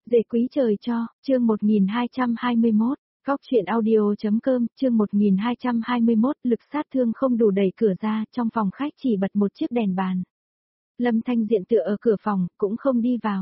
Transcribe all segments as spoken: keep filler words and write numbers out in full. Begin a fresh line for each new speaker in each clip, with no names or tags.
Dễ quý trời cho, chương một nghìn hai trăm hai mươi mốt, Cóc truyện audio.com, chương một nghìn hai trăm hai mươi mốt, lực sát thương không đủ đẩy cửa ra, trong phòng khách chỉ bật một chiếc đèn bàn. Lâm Thanh Diện tựa ở cửa phòng, cũng không đi vào.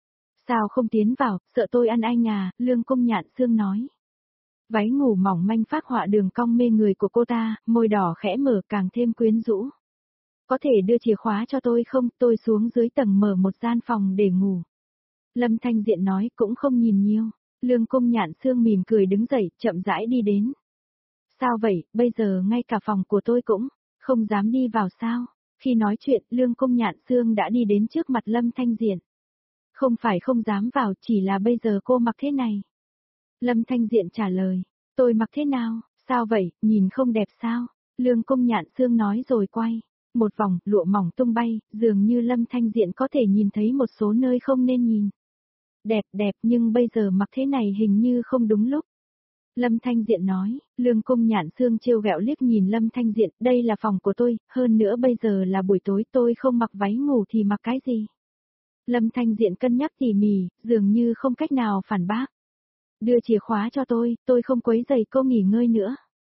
Sao không tiến vào, sợ tôi ăn anh à, Lương Cung Nhạn Sương nói. Váy ngủ mỏng manh phác họa đường cong mê người của cô ta, môi đỏ khẽ mở càng thêm quyến rũ. Có thể đưa chìa khóa cho tôi không, tôi xuống dưới tầng mở một gian phòng để ngủ. Lâm Thanh Diện nói cũng không nhìn nhiều. Lương Cung Nhạn Sương mỉm cười đứng dậy, chậm rãi đi đến. Sao vậy, bây giờ ngay cả phòng của tôi cũng không dám đi vào sao? Khi nói chuyện, Lương Cung Nhạn Sương đã đi đến trước mặt Lâm Thanh Diện. Không phải không dám vào, chỉ là bây giờ cô mặc thế này. Lâm Thanh Diện trả lời, tôi mặc thế nào, sao vậy, nhìn không đẹp sao? Lương Cung Nhạn Sương nói rồi quay. Một vòng, lụa mỏng tung bay, dường như Lâm Thanh Diện có thể nhìn thấy một số nơi không nên nhìn. Đẹp đẹp nhưng bây giờ mặc thế này hình như không đúng lúc. Lâm Thanh Diện nói, Lương Cung Nhạn Sương trêu ghẹo liếc nhìn Lâm Thanh Diện, đây là phòng của tôi, hơn nữa bây giờ là buổi tối tôi không mặc váy ngủ thì mặc cái gì? Lâm Thanh Diện cân nhắc tỉ mỉ, dường như không cách nào phản bác. Đưa chìa khóa cho tôi, tôi không quấy rầy cô nghỉ ngơi nữa.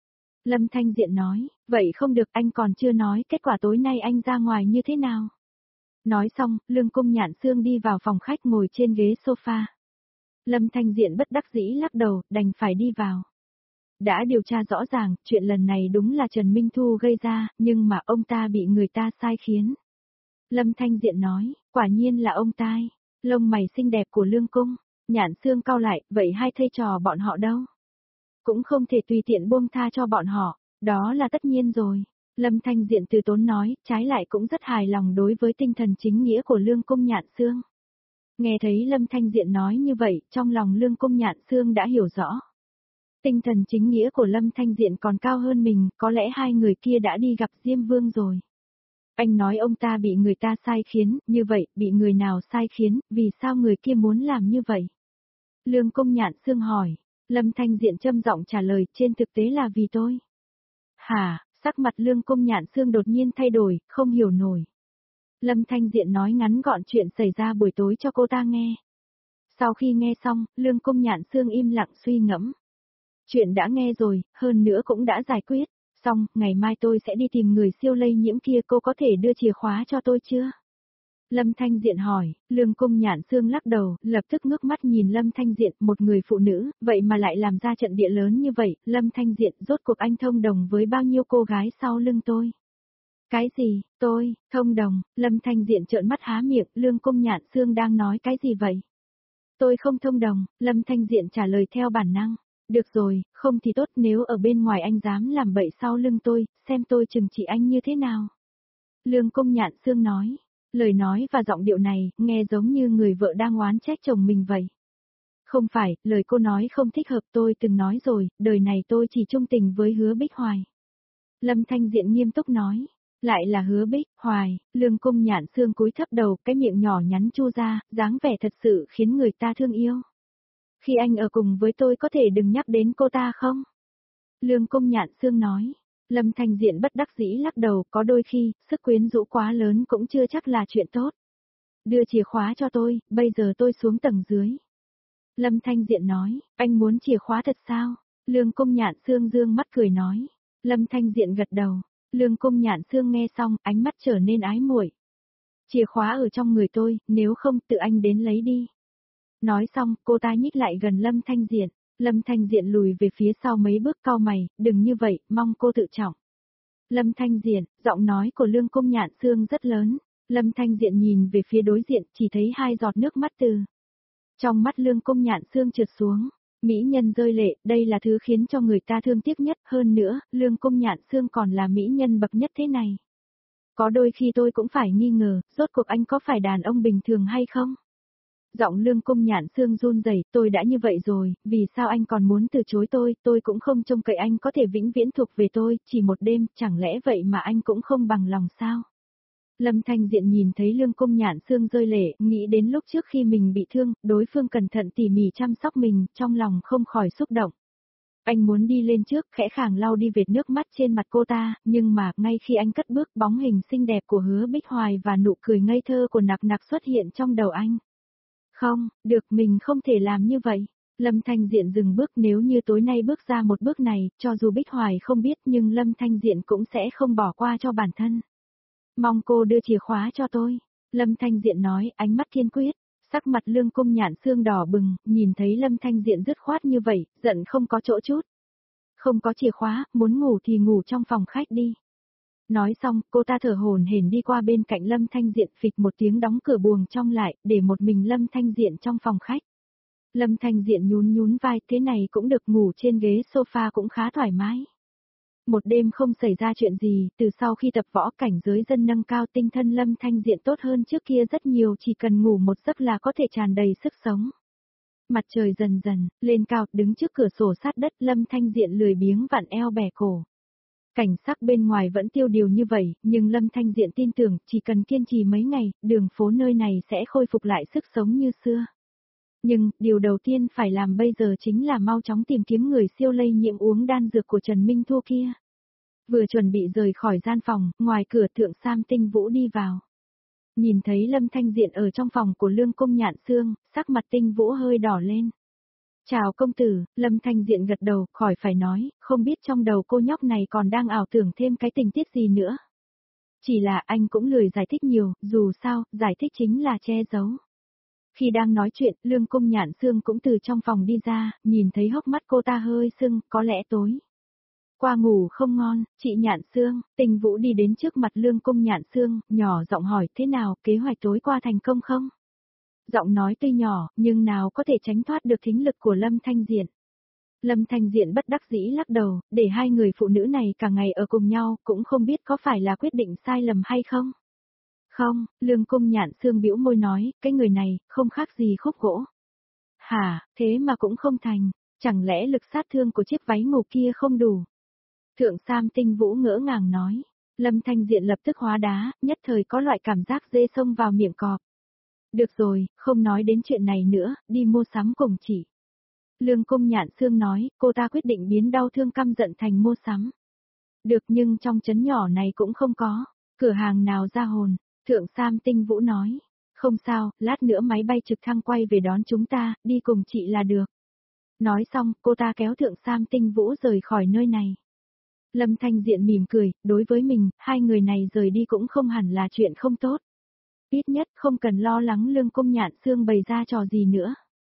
Lâm Thanh Diện nói, vậy không được, anh còn chưa nói kết quả tối nay anh ra ngoài như thế nào. Nói xong, Lương Cung Nhạn Sương đi vào phòng khách ngồi trên ghế sofa. Lâm Thanh Diện bất đắc dĩ lắc đầu, đành phải đi vào. Đã điều tra rõ ràng, chuyện lần này đúng là Trần Minh Thu gây ra, nhưng mà ông ta bị người ta sai khiến. Lâm Thanh Diện nói, quả nhiên là ông tai. Lông mày xinh đẹp của Lương Cung Nhạn Sương cau lại, vậy hai thầy trò bọn họ đâu? Cũng không thể tùy tiện buông tha cho bọn họ, đó là tất nhiên rồi. Lâm Thanh Diện từ tốn nói, trái lại cũng rất hài lòng đối với tinh thần chính nghĩa của Lương Cung Nhạn Sương. Nghe thấy Lâm Thanh Diện nói như vậy, trong lòng Lương Cung Nhạn Sương đã hiểu rõ. Tinh thần chính nghĩa của Lâm Thanh Diện còn cao hơn mình, có lẽ hai người kia đã đi gặp Diêm Vương rồi. Anh nói ông ta bị người ta sai khiến, như vậy, bị người nào sai khiến, vì sao người kia muốn làm như vậy? Lương Cung Nhạn Sương hỏi, Lâm Thanh Diện châm giọng trả lời, trên thực tế là vì tôi. Hả? Sắc mặt Lương Cung Nhạn Sương đột nhiên thay đổi, không hiểu nổi. Lâm Thanh Diện nói ngắn gọn chuyện xảy ra buổi tối cho cô ta nghe. Sau khi nghe xong, Lương Cung Nhạn Sương im lặng suy ngẫm. Chuyện đã nghe rồi, hơn nữa cũng đã giải quyết. Xong, ngày mai tôi sẽ đi tìm người siêu lây nhiễm kia, cô có thể đưa chìa khóa cho tôi chưa? Lâm Thanh Diện hỏi, Lương Cung Nhạn Sương lắc đầu, lập tức ngước mắt nhìn Lâm Thanh Diện, một người phụ nữ, vậy mà lại làm ra trận địa lớn như vậy, Lâm Thanh Diện, rốt cuộc anh thông đồng với bao nhiêu cô gái sau lưng tôi? Cái gì, tôi, thông đồng, Lâm Thanh Diện trợn mắt há miệng, Lương Cung Nhạn Sương đang nói cái gì vậy? Tôi không thông đồng, Lâm Thanh Diện trả lời theo bản năng. Được rồi, không thì tốt, nếu ở bên ngoài anh dám làm bậy sau lưng tôi, xem tôi trừng trị anh như thế nào. Lương Cung Nhạn Sương nói, lời nói và giọng điệu này, nghe giống như người vợ đang oán trách chồng mình vậy. Không phải, lời cô nói không thích hợp, tôi từng nói rồi, đời này tôi chỉ trung tình với Hứa Bích Hoài. Lâm Thanh Diện nghiêm túc nói, lại là Hứa Bích Hoài, Lương Cung Nhạn Sương cúi thấp đầu, cái miệng nhỏ nhắn chu ra, dáng vẻ thật sự khiến người ta thương yêu. Khi anh ở cùng với tôi có thể đừng nhắc đến cô ta không? Lương Cung Nhạn Sương nói. Lâm Thanh Diện bất đắc dĩ lắc đầu, có đôi khi, sức quyến rũ quá lớn cũng chưa chắc là chuyện tốt. Đưa chìa khóa cho tôi, bây giờ tôi xuống tầng dưới. Lâm Thanh Diện nói, anh muốn chìa khóa thật sao? Lương Cung Nhạn Sương dương mắt cười nói. Lâm Thanh Diện gật đầu. Lương Cung Nhạn Sương nghe xong, ánh mắt trở nên ái muội. Chìa khóa ở trong người tôi, nếu không tự anh đến lấy đi. Nói xong, cô ta nhích lại gần Lâm Thanh Diện. Lâm Thanh Diện lùi về phía sau mấy bước, cau mày, đừng như vậy, mong cô tự trọng. Lâm Thanh Diện, giọng nói của Lương Cung Nhạn Sương rất lớn. Lâm Thanh Diện nhìn về phía đối diện, chỉ thấy hai giọt nước mắt từ trong mắt Lương Cung Nhạn Sương trượt xuống. Mỹ nhân rơi lệ, đây là thứ khiến cho người ta thương tiếc nhất, hơn nữa, Lương Cung Nhạn Sương còn là mỹ nhân bậc nhất thế này. Có đôi khi tôi cũng phải nghi ngờ, rốt cuộc anh có phải đàn ông bình thường hay không? Giọng Lương Cung Nhạn Sương run rẩy, tôi đã như vậy rồi, vì sao anh còn muốn từ chối tôi, tôi cũng không trông cậy anh có thể vĩnh viễn thuộc về tôi, chỉ một đêm, chẳng lẽ vậy mà anh cũng không bằng lòng sao? Lâm Thanh Diện nhìn thấy Lương Cung Nhạn Sương rơi lệ, nghĩ đến lúc trước khi mình bị thương, đối phương cẩn thận tỉ mỉ chăm sóc mình, trong lòng không khỏi xúc động. Anh muốn đi lên trước, khẽ khàng lau đi vệt nước mắt trên mặt cô ta, nhưng mà, ngay khi anh cất bước, bóng hình xinh đẹp của Hứa Bích Hoài và nụ cười ngây thơ của Nặc Nặc xuất hiện trong đầu anh. Không, được mình không thể làm như vậy. Lâm Thanh Diện dừng bước, nếu như tối nay bước ra một bước này, cho dù Bích Hoài không biết nhưng Lâm Thanh Diện cũng sẽ không bỏ qua cho bản thân. Mong cô đưa chìa khóa cho tôi. Lâm Thanh Diện nói, ánh mắt kiên quyết. Sắc mặt Lương Cung Nhạn Xương đỏ bừng, nhìn thấy Lâm Thanh Diện dứt khoát như vậy, giận không có chỗ chút. Không có chìa khóa, muốn ngủ thì ngủ trong phòng khách đi. Nói xong, cô ta thở hổn hển đi qua bên cạnh Lâm Thanh Diện, phịch một tiếng đóng cửa buồng trong lại, để một mình Lâm Thanh Diện trong phòng khách. Lâm Thanh Diện nhún nhún vai, thế này cũng được, ngủ trên ghế sofa cũng khá thoải mái. Một đêm không xảy ra chuyện gì, từ sau khi tập võ cảnh giới dần nâng cao, tinh thần Lâm Thanh Diện tốt hơn trước kia rất nhiều, chỉ cần ngủ một giấc là có thể tràn đầy sức sống. Mặt trời dần dần lên cao, đứng trước cửa sổ sát đất, Lâm Thanh Diện lười biếng vặn eo bẻ cổ. Cảnh sắc bên ngoài vẫn tiêu điều như vậy, nhưng Lâm Thanh Diện tin tưởng, chỉ cần kiên trì mấy ngày, đường phố nơi này sẽ khôi phục lại sức sống như xưa. Nhưng, điều đầu tiên phải làm bây giờ chính là mau chóng tìm kiếm người siêu lây nhiễm uống đan dược của Trần Minh Thu kia. Vừa chuẩn bị rời khỏi gian phòng, ngoài cửa Thượng Sam Tinh Vũ đi vào. Nhìn thấy Lâm Thanh Diện ở trong phòng của Lương Cung Nhạn Xương, sắc mặt Tinh Vũ hơi đỏ lên. Chào công tử, Lâm Thanh Diện gật đầu, khỏi phải nói, không biết trong đầu cô nhóc này còn đang ảo tưởng thêm cái tình tiết gì nữa. Chỉ là anh cũng lười giải thích nhiều, dù sao, giải thích chính là che giấu. Khi đang nói chuyện, Lương Cung Nhạn Xương cũng từ trong phòng đi ra, nhìn thấy hốc mắt cô ta hơi sưng, có lẽ tối qua ngủ không ngon. Chị Nhạn Xương, Tinh Vũ đi đến trước mặt Lương Cung Nhạn Xương, nhỏ giọng hỏi, thế nào, kế hoạch tối qua thành công không? Giọng nói tuy nhỏ, nhưng nào có thể tránh thoát được thính lực của Lâm Thanh Diện. Lâm Thanh Diện bất đắc dĩ lắc đầu, để hai người phụ nữ này cả ngày ở cùng nhau, cũng không biết có phải là quyết định sai lầm hay không. Không, Lương Cung Nhạn Xương bĩu môi nói, cái người này, không khác gì khúc gỗ. Hả, thế mà cũng không thành, chẳng lẽ lực sát thương của chiếc váy ngủ kia không đủ? Thượng Sam Tinh Vũ ngỡ ngàng nói. Lâm Thanh Diện lập tức hóa đá, nhất thời có loại cảm giác dê xông vào miệng cọp. Được rồi, không nói đến chuyện này nữa, đi mua sắm cùng chị. Lương Cung Nhạn Xương nói, cô ta quyết định biến đau thương căm giận thành mua sắm. Được, nhưng trong trấn nhỏ này cũng không có cửa hàng nào ra hồn. Thượng Sam Tinh Vũ nói, không sao, lát nữa máy bay trực thăng quay về đón chúng ta, đi cùng chị là được. Nói xong, cô ta kéo Thượng Sam Tinh Vũ rời khỏi nơi này. Lâm Thanh Diện mỉm cười, đối với mình, hai người này rời đi cũng không hẳn là chuyện không tốt. Ít nhất không cần lo lắng Lương Cung Nhạn Xương bày ra trò gì nữa.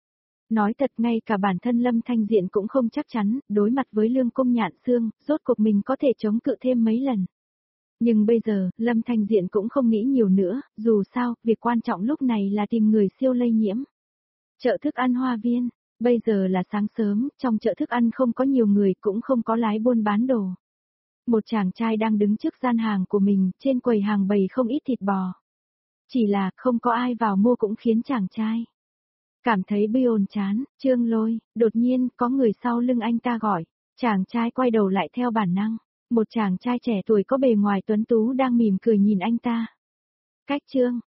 Nói thật, ngay cả bản thân Lâm Thanh Diện cũng không chắc chắn, đối mặt với Lương Cung Nhạn Xương, rốt cuộc mình có thể chống cự thêm mấy lần. Nhưng bây giờ, Lâm Thanh Diện cũng không nghĩ nhiều nữa, dù sao, việc quan trọng lúc này là tìm người siêu lây nhiễm. Chợ thức ăn Hoa Viên, bây giờ là sáng sớm, trong chợ thức ăn không có nhiều người, cũng không có lái buôn bán đồ. Một chàng trai đang đứng trước gian hàng của mình, trên quầy hàng bày không ít thịt bò. Chỉ là, không có ai vào mua cũng khiến chàng trai cảm thấy bi ồn chán. Trương Lôi, đột nhiên, có người sau lưng anh ta gọi. Chàng trai quay đầu lại theo bản năng. Một chàng trai trẻ tuổi có bề ngoài tuấn tú đang mỉm cười nhìn anh ta. Cách Trương,